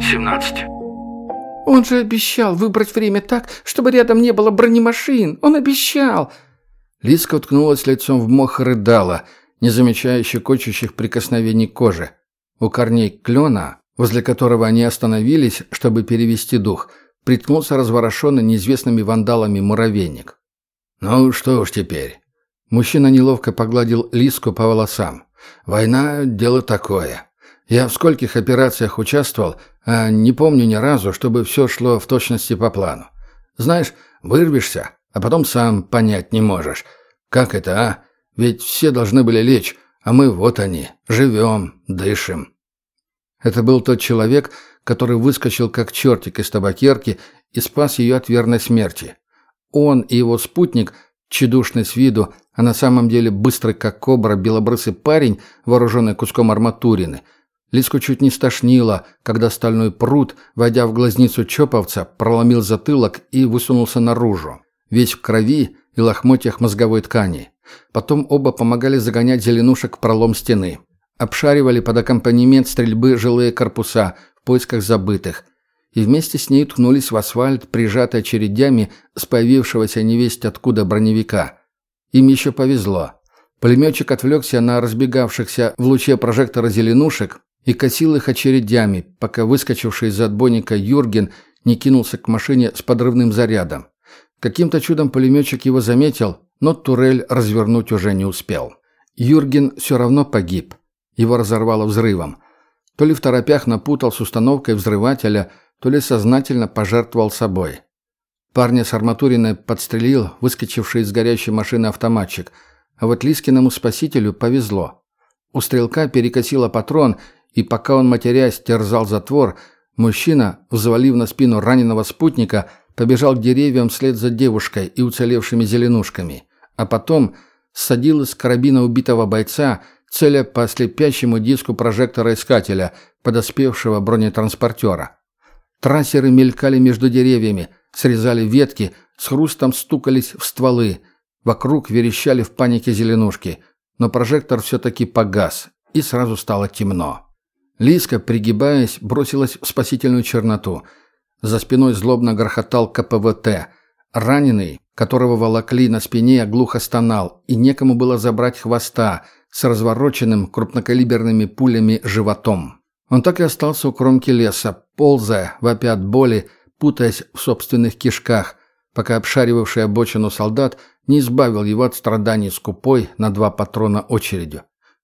17. Он же обещал выбрать время так, чтобы рядом не было бронемашин. Он обещал. Лиска уткнулась лицом в мох и рыдала, не замечая щекочущих прикосновений кожи. У корней клена, возле которого они остановились, чтобы перевести дух, приткнулся разворошенный неизвестными вандалами муравейник. «Ну что уж теперь». Мужчина неловко погладил Лиску по волосам. «Война — дело такое. Я в скольких операциях участвовал, а не помню ни разу, чтобы все шло в точности по плану. Знаешь, вырвешься, а потом сам понять не можешь. Как это, а? Ведь все должны были лечь, а мы вот они, живем, дышим». Это был тот человек, который выскочил как чертик из табакерки и спас ее от верной смерти. Он и его спутник, тщедушный с виду, а на самом деле быстрый как кобра белобрысый парень, вооруженный куском арматурины. Лиску чуть не стошнило, когда стальной прут, войдя в глазницу чоповца, проломил затылок и высунулся наружу, весь в крови и лохмотьях мозговой ткани. Потом оба помогали загонять зеленушек в пролом стены. Обшаривали под аккомпанемент стрельбы жилые корпуса в поисках забытых. И вместе с ней ткнулись в асфальт, прижатые очередями с появившегося невесть откуда броневика. Им еще повезло. Пулеметчик отвлекся на разбегавшихся в луче прожектора зеленушек и косил их очередями, пока выскочивший из отбойника Юрген не кинулся к машине с подрывным зарядом. Каким-то чудом пулеметчик его заметил, но турель развернуть уже не успел. Юрген все равно погиб. Его разорвало взрывом. То ли в торопях напутал с установкой взрывателя, то ли сознательно пожертвовал собой. Парня с арматуриной подстрелил выскочивший из горящей машины автоматчик, а вот Лискиному спасителю повезло. У стрелка перекосило патрон, и пока он, матерясь, терзал затвор, мужчина, взвалив на спину раненого спутника, побежал к деревьям вслед за девушкой и уцелевшими зеленушками, а потом ссадил из карабина убитого бойца, целя по слепящему диску прожектора-искателя, подоспевшего бронетранспортера. Трассеры мелькали между деревьями, срезали ветки, с хрустом стукались в стволы. Вокруг верещали в панике зеленушки, но прожектор все-таки погас, и сразу стало темно. Лиска, пригибаясь, бросилась в спасительную черноту. За спиной злобно грохотал КПВТ. Раненый, которого волокли на спине, глухо стонал, и некому было забрать хвоста с развороченным крупнокалиберными пулями животом. Он так и остался у кромки леса, ползая, вопя от боли, путаясь в собственных кишках, пока обшаривавший обочину солдат не избавил его от страданий скупой на 2 патрона очередью.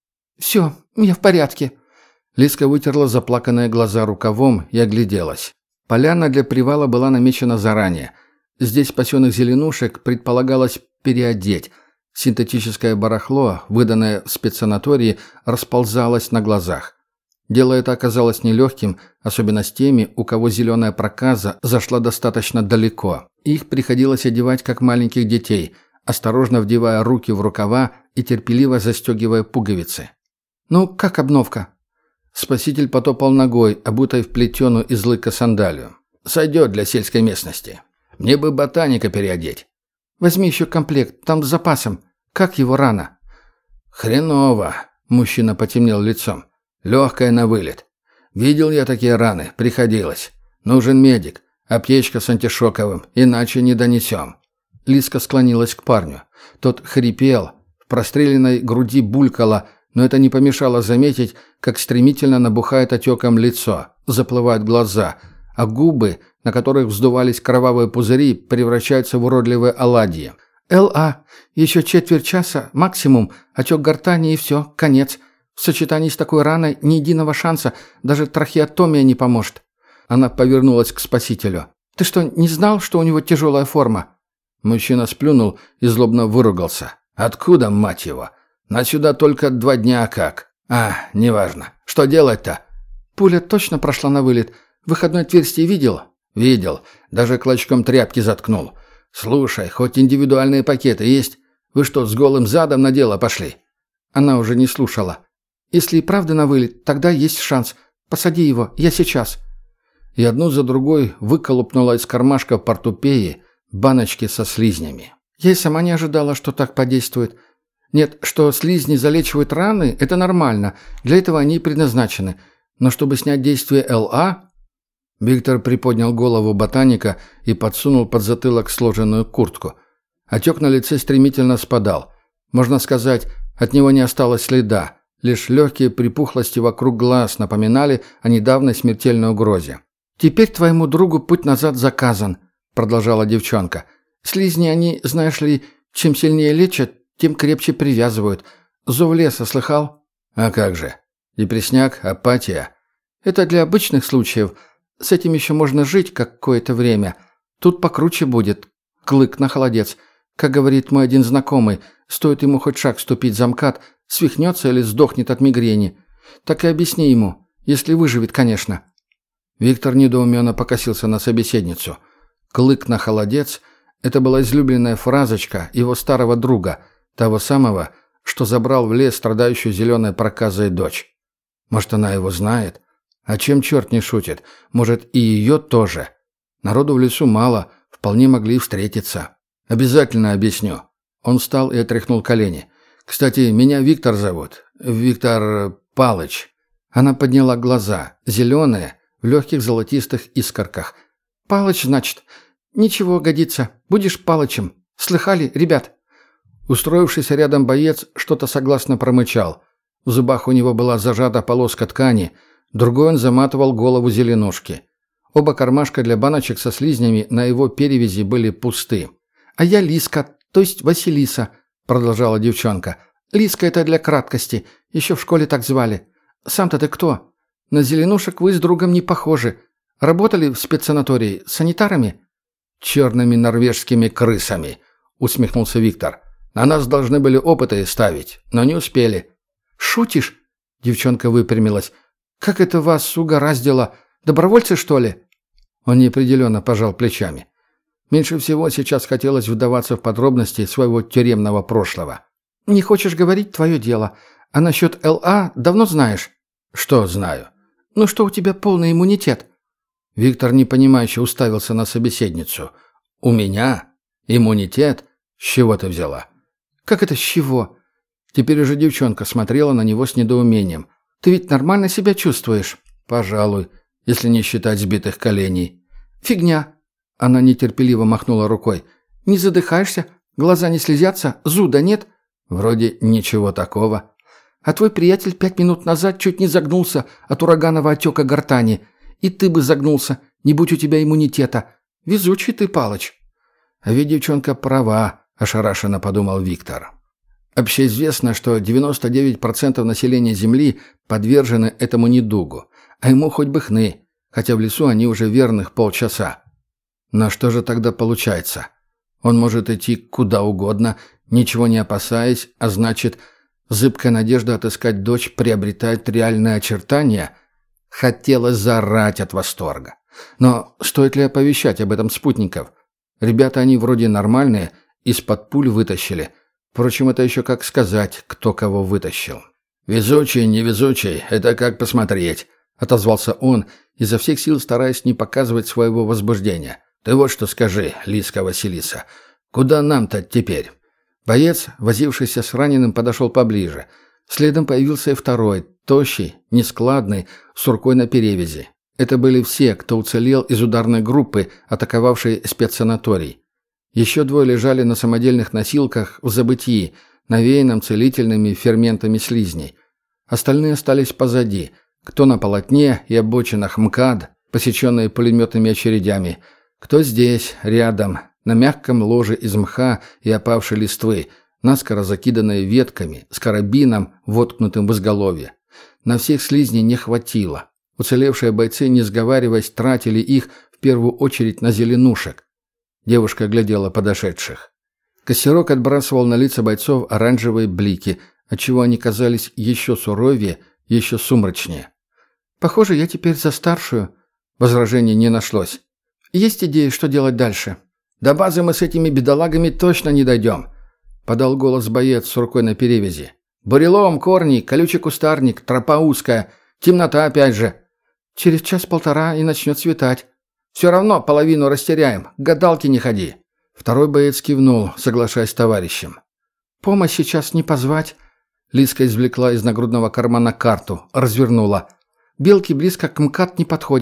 «Все, я в порядке». Лиска вытерла заплаканные глаза рукавом и огляделась. Поляна для привала была намечена заранее. Здесь спасенных зеленушек предполагалось переодеть. Синтетическое барахло, выданное в спецсанатории, расползалось на глазах. Дело это оказалось нелегким, особенно с теми, у кого зеленая проказа зашла достаточно далеко. Их приходилось одевать как маленьких детей, осторожно вдевая руки в рукава и терпеливо застегивая пуговицы. «Ну, как обновка?» Спаситель потопал ногой, обутой в плетеную из лыка сандалию. «Сойдет для сельской местности. Мне бы ботаника переодеть». «Возьми еще комплект, там с запасом. Как его рана?» «Хреново», — мужчина потемнел лицом. «Легкая на вылет. Видел я такие раны, приходилось. Нужен медик, аптечка с антишоковым, иначе не донесем». Лиска склонилась к парню. Тот хрипел, в простреленной груди булькало, но это не помешало заметить, как стремительно набухает отеком лицо, заплывают глаза, а губы, на которых вздувались кровавые пузыри, превращаются в уродливые оладьи. «Л.А. Еще четверть часа, максимум, отек гортани и все, конец. В сочетании с такой раной ни единого шанса, даже трахеотомия не поможет». Она повернулась к спасителю. «Ты что, не знал, что у него тяжелая форма?» Мужчина сплюнул и злобно выругался. «Откуда, мать его? Нас сюда только 2 дня как. Неважно. Что делать-то?» «Пуля точно прошла на вылет. Выходное отверстие видел?» «Видел. Даже клочком тряпки заткнул. Слушай, хоть индивидуальные пакеты есть? Вы что, с голым задом на дело пошли?» Она уже не слушала. «Если и правда на вылет, тогда есть шанс. Посади его, я сейчас». И одну за другой выколупнула из кармашка портупеи баночки со слизнями. Я и сама не ожидала, что так подействует. Нет, что слизни залечивают раны, это нормально. Для этого они и предназначены. Но чтобы снять действие Л.А., Виктор приподнял голову ботаника и подсунул под затылок сложенную куртку. Отек на лице стремительно спадал. Можно сказать, от него не осталось следа. Лишь легкие припухлости вокруг глаз напоминали о недавней смертельной угрозе. «Теперь твоему другу путь назад заказан», — продолжала девчонка. «Слизни они, знаешь ли, чем сильнее лечат, тем крепче привязывают. Зов леса слыхал?» «А как же? Депресняк, апатия». «Это для обычных случаев. С этим еще можно жить какое-то время. Тут покруче будет. Клык на холодец. Как говорит мой один знакомый, стоит ему хоть шаг ступить за МКАД, свихнется или сдохнет от мигрени. Так и объясни ему, если выживет, конечно». Виктор недоуменно покосился на собеседницу. «Клык на холодец» — это была излюбленная фразочка его старого друга, того самого, что забрал в лес страдающую зеленой проказой дочь. Может, она его знает? А чем черт не шутит? Может, и ее тоже? Народу в лесу мало, вполне могли встретиться. «Обязательно объясню». Он встал и отряхнул колени. «Кстати, меня Виктор зовут. Виктор Палыч». Она подняла глаза, зеленые, в легких золотистых искорках. «Палыч, значит? Ничего, годится. Будешь Палычем. Слыхали, ребят?» Устроившийся рядом боец что-то согласно промычал. В зубах у него была зажата полоска ткани, другой он заматывал голову зеленушки. Оба кармашка для баночек со слизнями на его перевязи были пусты. «А я Лиска, то есть Василиса», — продолжала девчонка. «Лиска — это для краткости. Еще в школе так звали. Сам-то ты кто? На зеленушек вы с другом не похожи. Работали в спецсанатории санитарами?» «Черными норвежскими крысами», — усмехнулся Виктор. «На нас должны были опыты ставить, но не успели». «Шутишь?» — девчонка выпрямилась. «Как это вас угораздило? Добровольцы, что ли?» Он неопределенно пожал плечами. Меньше всего сейчас хотелось вдаваться в подробности своего тюремного прошлого. «Не хочешь говорить — твое дело. А насчет ЛА давно знаешь?» «Что знаю?» «Ну что у тебя полный иммунитет?» Виктор непонимающе уставился на собеседницу. «У меня? Иммунитет? С чего ты взяла?» «Как это с чего?» Теперь уже девчонка смотрела на него с недоумением. «Ты ведь нормально себя чувствуешь?» «Пожалуй, если не считать сбитых коленей». «Фигня!» Она нетерпеливо махнула рукой. «Не задыхаешься? Глаза не слезятся? Зуда нет?» «Вроде ничего такого». «А твой приятель 5 минут назад чуть не загнулся от ураганного отека гортани. И ты бы загнулся, не будь у тебя иммунитета. Везучий ты, Палыч». «А ведь девчонка права», – ошарашенно подумал Виктор. Общеизвестно, что 99% населения Земли подвержены этому недугу, а ему хоть бы хны, хотя в лесу они уже верных полчаса. Но что же тогда получается? Он может идти куда угодно, ничего не опасаясь, а значит, зыбкая надежда отыскать дочь приобретает реальные очертания? Хотелось заорать от восторга. Но стоит ли оповещать об этом спутников? Ребята они вроде нормальные, из-под пуль вытащили. Впрочем, это еще как сказать, кто кого вытащил. «Везучий, невезучий, это как посмотреть», — отозвался он, изо всех сил стараясь не показывать своего возбуждения. «Ты вот что скажи, Лиска Василиса, куда нам-то теперь?» Боец, возившийся с раненым, подошел поближе. Следом появился и второй, тощий, нескладный, с рукой на перевязи. Это были все, кто уцелел из ударной группы, атаковавшей спецсанаторий. Еще двое лежали на самодельных носилках в забытии, навеянном целительными ферментами слизней. Остальные остались позади, кто на полотне и обочинах МКАД, посеченные пулеметными очередями, кто здесь, рядом, на мягком ложе из мха и опавшей листвы, наскоро закиданной ветками, с карабином, воткнутым в изголовье. На всех слизней не хватило. Уцелевшие бойцы, не сговариваясь, тратили их в первую очередь на зеленушек. Девушка глядела подошедших. Костерок отбрасывал на лица бойцов оранжевые блики, отчего они казались еще суровее, еще сумрачнее. «Похоже, я теперь за старшую». Возражений не нашлось. «Есть идеи, что делать дальше?» «До базы мы с этими бедолагами точно не дойдем», — подал голос боец с рукой на перевязи. «Бурелом, корни, колючий кустарник, тропа узкая, темнота опять же». «Через час-полтора и начнет светать». «Все равно половину растеряем, к гадалке не ходи». Второй боец кивнул, соглашаясь с товарищем. «Помощь сейчас не позвать». Лиска извлекла из нагрудного кармана карту, развернула. «Белки близко к МКАД не подходят.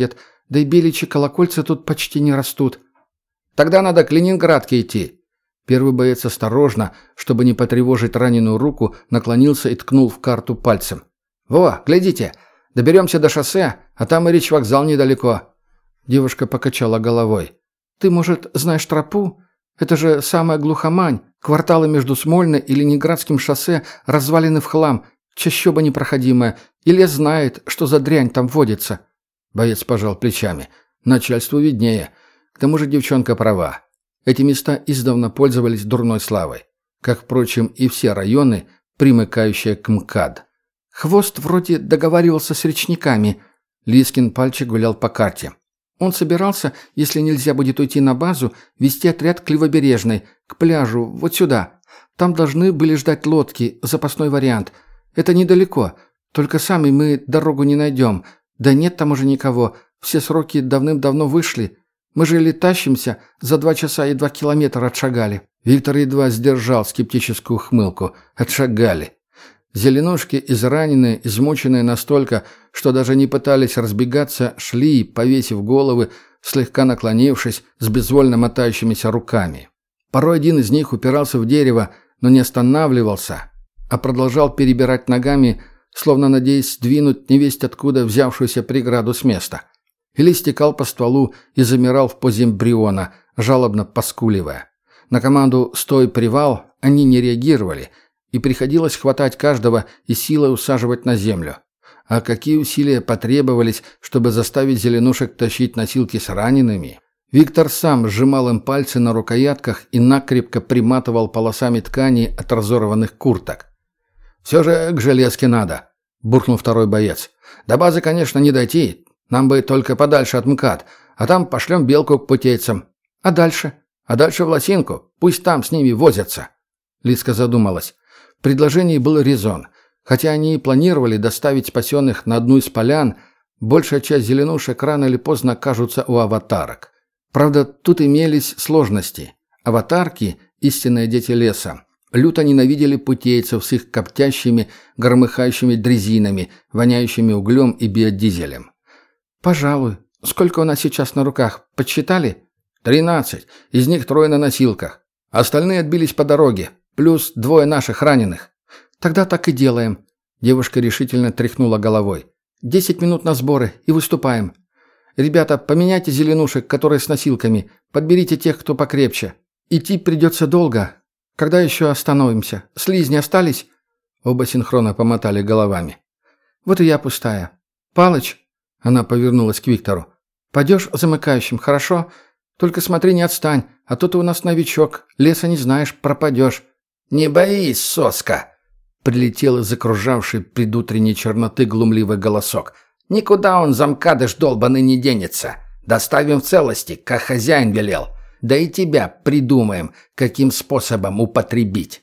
Да и беличьи колокольцы тут почти не растут». «Тогда надо к Ленинградке идти». Первый боец осторожно, чтобы не потревожить раненую руку, наклонился и ткнул в карту пальцем. «Во, глядите, доберемся до шоссе, а там и речвокзал недалеко». Девушка покачала головой. «Ты, может, знаешь тропу? Это же самая глухомань. Кварталы между Смольной и Ленинградским шоссе развалины в хлам, чащоба непроходимая, и лес знает, что за дрянь там водится». Боец пожал плечами. «Начальству виднее. К тому же девчонка права. Эти места издавна пользовались дурной славой. Как, впрочем, и все районы, примыкающие к МКАД». «Хвост вроде договаривался с речниками». Лискин пальчик гулял по карте. «Он собирался, если нельзя будет уйти на базу, вести отряд к Левобережной, к пляжу, вот сюда. Там должны были ждать лодки, запасной вариант. Это недалеко, только сами мы дорогу не найдем. Да нет там уже никого, все сроки давным-давно вышли. Мы же или тащимся, за 2 часа и 2 километра отшагали». Виктор едва сдержал скептическую ухмылку. «Отшагали». Зеленушки, израненные, измученные настолько, что даже не пытались разбегаться, шли, повесив головы, слегка наклонившись, с безвольно мотающимися руками. Порой один из них упирался в дерево, но не останавливался, а продолжал перебирать ногами, словно надеясь сдвинуть невесть откуда взявшуюся преграду с места. Или стекал по стволу и замирал в позе эмбриона, жалобно поскуливая. На команду «Стой, привал» они не реагировали, и приходилось хватать каждого и силой усаживать на землю. А какие усилия потребовались, чтобы заставить зеленушек тащить носилки с ранеными? Виктор сам сжимал им пальцы на рукоятках и накрепко приматывал полосами ткани от разорванных курток. «Все же к железке надо», — буркнул второй боец. «До базы, конечно, не дойти. Нам бы только подальше от МКАД, а там пошлем белку к путейцам». «А дальше?» «А дальше в Лосинку. Пусть там с ними возятся». Лиска задумалась. В предложении был резон. Хотя они и планировали доставить спасенных на одну из полян, большая часть зеленушек рано или поздно окажутся у аватарок. Правда, тут имелись сложности. Аватарки, истинные дети леса, люто ненавидели путейцев с их коптящими, громыхающими дрезинами, воняющими углем и биодизелем. «Пожалуй. Сколько у нас сейчас на руках? Подсчитали?» 13. Из них 3 на носилках. Остальные отбились по дороге. Плюс 2 наших раненых». «Тогда так и делаем». Девушка решительно тряхнула головой. 10 минут на сборы и выступаем. Ребята, поменяйте зеленушек, которые с носилками. Подберите тех, кто покрепче. Идти придется долго. Когда еще остановимся? Слизни остались?» Оба синхронно помотали головами. «Вот и я пустая. Палыч», — она повернулась к Виктору, — «пойдешь замыкающим, хорошо? Только смотри, не отстань, а то ты у нас новичок, леса не знаешь, пропадешь». «Не боись, соска!» — прилетел из окружавшей предутренней черноты глумливый голосок. «Никуда он, замкадыш долбаный, не денется. Доставим в целости, как хозяин велел. Да и тебя придумаем, каким способом употребить».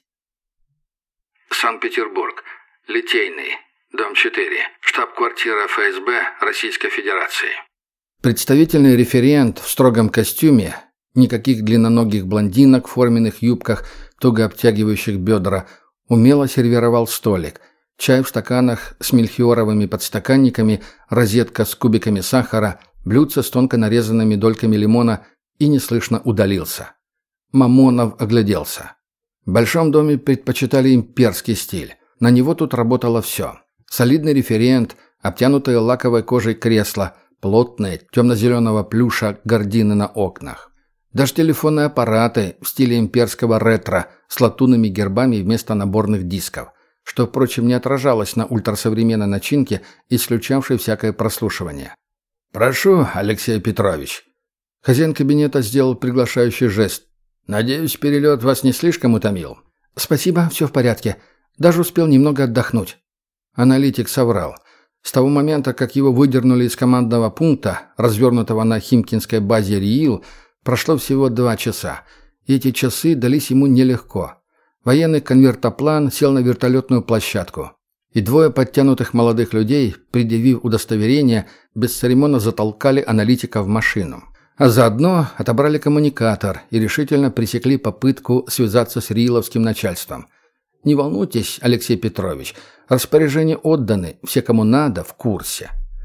Санкт-Петербург. Литейный. Дом 4. Штаб-квартира ФСБ Российской Федерации. Представительный референт в строгом костюме, никаких длинноногих блондинок в форменных юбках, туго обтягивающих бедра, умело сервировал столик. Чай в стаканах с мельхиоровыми подстаканниками, розетка с кубиками сахара, блюдце с тонко нарезанными дольками лимона и неслышно удалился. Мамонов огляделся. В большом доме предпочитали имперский стиль. На него тут работало все. Солидный референт, обтянутые лаковой кожей кресла, плотные, темно-зеленого плюша гардины на окнах. Даже телефонные аппараты в стиле имперского ретро с латунными гербами вместо наборных дисков, что, впрочем, не отражалось на ультрасовременной начинке, исключавшей всякое прослушивание. «Прошу, Алексей Петрович». Хозяин кабинета сделал приглашающий жест. «Надеюсь, перелет вас не слишком утомил?» «Спасибо, все в порядке. Даже успел немного отдохнуть». Аналитик соврал. С того момента, как его выдернули из командного пункта, развернутого на Химкинской базе РИИЛ, прошло всего 2 часа, и эти часы дались ему нелегко. Военный конвертоплан сел на вертолетную площадку, и 2 подтянутых молодых людей, предъявив удостоверение, бесцеремонно затолкали аналитика в машину. А заодно отобрали коммуникатор и решительно пресекли попытку связаться с рииловским начальством. «Не волнуйтесь, Алексей Петрович, распоряжения отданы, все, кому надо, в курсе».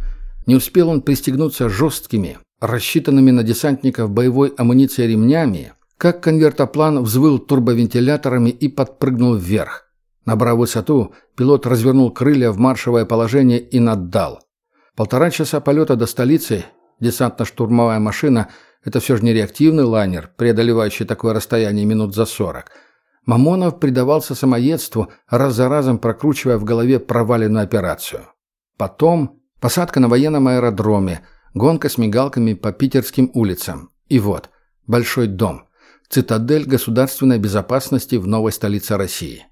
Не успел он пристегнуться жесткими, рассчитанными на десантников боевой амуницией ремнями, как конвертоплан взвыл турбовентиляторами и подпрыгнул вверх. Набрав высоту, пилот развернул крылья в маршевое положение и наддал. 1,5 часа полета до столицы, десантно-штурмовая машина — это все же не реактивный лайнер, преодолевающий такое расстояние минут за 40. Мамонов предавался самоедству, раз за разом прокручивая в голове проваленную операцию. Потом посадка на военном аэродроме, гонка с мигалками по питерским улицам. И вот, большой дом, цитадель государственной безопасности в новой столице России.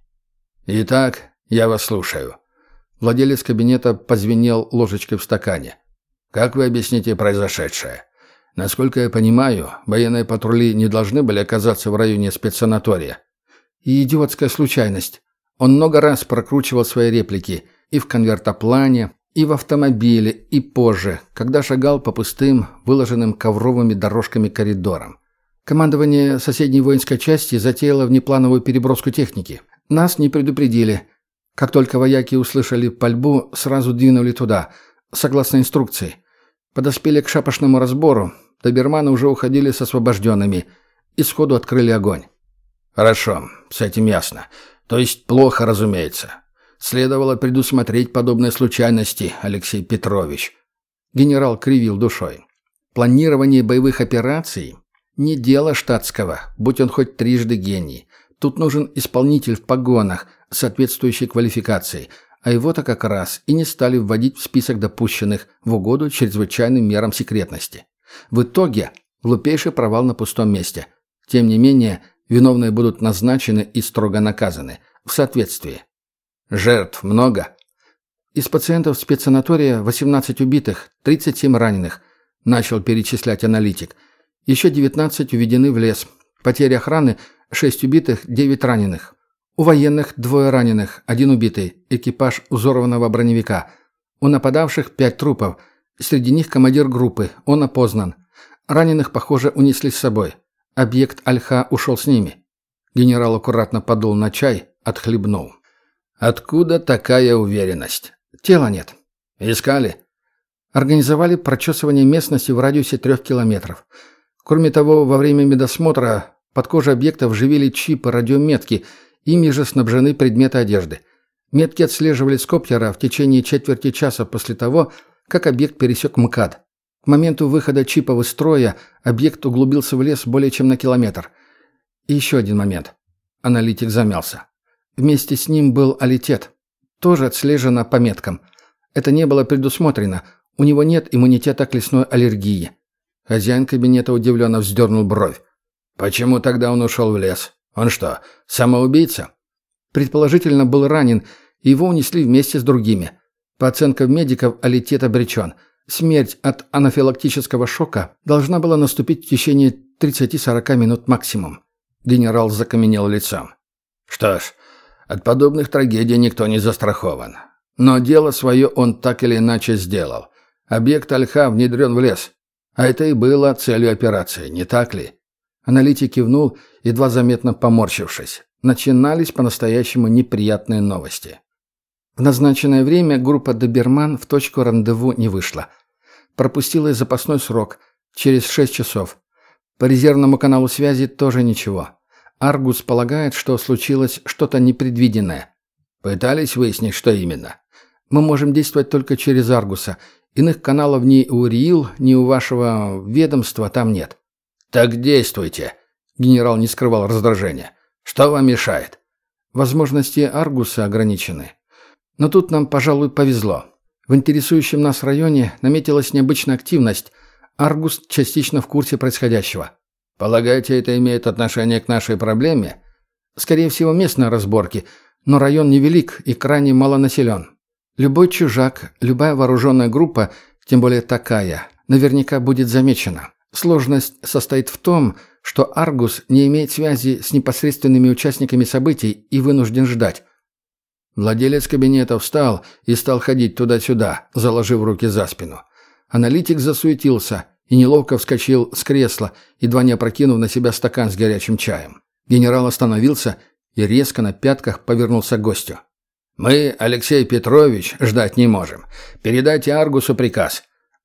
«Итак, я вас слушаю». Владелец кабинета позвенел ложечкой в стакане. «Как вы объясните произошедшее? Насколько я понимаю, военные патрули не должны были оказаться в районе спецсанатория». И идиотская случайность. Он много раз прокручивал свои реплики и в конвертоплане, и в автомобиле, и позже, когда шагал по пустым, выложенным ковровыми дорожками коридорам. Командование соседней воинской части затеяло внеплановую переброску техники. Нас не предупредили. Как только вояки услышали пальбу, сразу двинули туда, согласно инструкции. Подоспели к шапошному разбору, доберманы уже уходили с освобожденными и сходу открыли огонь. «Хорошо, с этим ясно. То есть плохо, разумеется. Следовало предусмотреть подобные случайности, Алексей Петрович». Генерал кривил душой. Планирование боевых операций – не дело штатского, будь он хоть трижды гений. Тут нужен исполнитель в погонах, соответствующей квалификацией, а его-то как раз и не стали вводить в список допущенных в угоду чрезвычайным мерам секретности. В итоге глупейший провал на пустом месте. Тем не менее, виновные будут назначены и строго наказаны, в соответствии. Жертв много? Из пациентов спецсанатория 18 убитых, 37 раненых, начал перечислять аналитик. Еще 19 уведены в лес. Потери охраны – 6 убитых, 9 раненых. У военных 2 раненых, 1 убитый, экипаж взорванного броневика. У нападавших 5 трупов. Среди них командир группы, он опознан. Раненых, похоже, унесли с собой. Объект Альха ушел с ними. Генерал аккуратно подул на чай, отхлебнул. Откуда такая уверенность? Тела нет. Искали? Организовали прочесывание местности в радиусе 3 километров. Кроме того, во время медосмотра под кожей объекта вживили чипы радиометки, ими же снабжены предметы одежды. Метки отслеживали с коптера в течение четверти часа после того, как объект пересек МКАД. К моменту выхода чипов из строя объект углубился в лес более чем на километр. И еще один момент. Аналитик замялся. Вместе с ним был алитет. Тоже отслежено по меткам. Это не было предусмотрено. У него нет иммунитета к лесной аллергии. Хозяин кабинета удивленно вздернул бровь. Почему тогда он ушел в лес? Он что, самоубийца? Предположительно, был ранен, и его унесли вместе с другими. По оценкам медиков, алитет обречен. Смерть от анафилактического шока должна была наступить в течение 30-40 минут максимум. Генерал закаменел лицом. Что ж, от подобных трагедий никто не застрахован. Но дело свое он так или иначе сделал. Объект Альха внедрен в лес. А это и было целью операции, не так ли? Аналитик кивнул, едва заметно поморщившись. Начинались по-настоящему неприятные новости. В назначенное время группа «Доберман» в точку рандеву не вышла. Пропустила запасной срок, через 6 часов. По резервному каналу связи тоже ничего. Аргус полагает, что случилось что-то непредвиденное. Пытались выяснить, что именно? Мы можем действовать только через Аргуса. Иных каналов ни у РИИЛ, ни у вашего ведомства там нет. Так действуйте. Генерал не скрывал раздражения. Что вам мешает? Возможности Аргуса ограничены. Но тут нам, пожалуй, повезло. В интересующем нас районе наметилась необычная активность. Аргус частично в курсе происходящего. Полагаете, это имеет отношение к нашей проблеме? Скорее всего, местные разборки, но район невелик и крайне малонаселен. Любой чужак, любая вооруженная группа, тем более такая, наверняка будет замечена. Сложность состоит в том, что Аргус не имеет связи с непосредственными участниками событий и вынужден ждать. Владелец кабинета встал и стал ходить туда-сюда, заложив руки за спину. Аналитик засуетился и неловко вскочил с кресла, едва не опрокинув на себя стакан с горячим чаем. Генерал остановился и резко на пятках повернулся к гостю. «Мы, Алексей Петрович, ждать не можем. Передайте Аргусу приказ.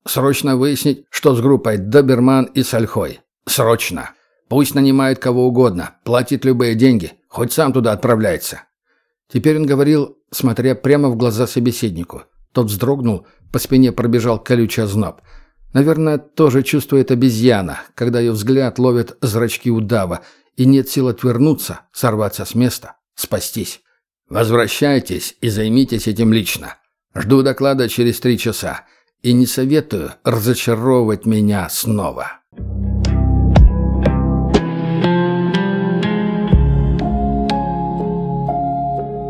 Срочно выяснить, что с группой Доберман и Сальхой. Срочно. Пусть нанимает кого угодно, платит любые деньги, хоть сам туда отправляется». Теперь он говорил, смотря прямо в глаза собеседнику. Тот вздрогнул, по спине пробежал колючий озноб. Наверное, тоже чувствует обезьяна, когда ее взгляд ловит зрачки удава, и нет сил отвернуться, сорваться с места, спастись. «Возвращайтесь и займитесь этим лично. Жду доклада через 3 часа. И не советую разочаровывать меня снова».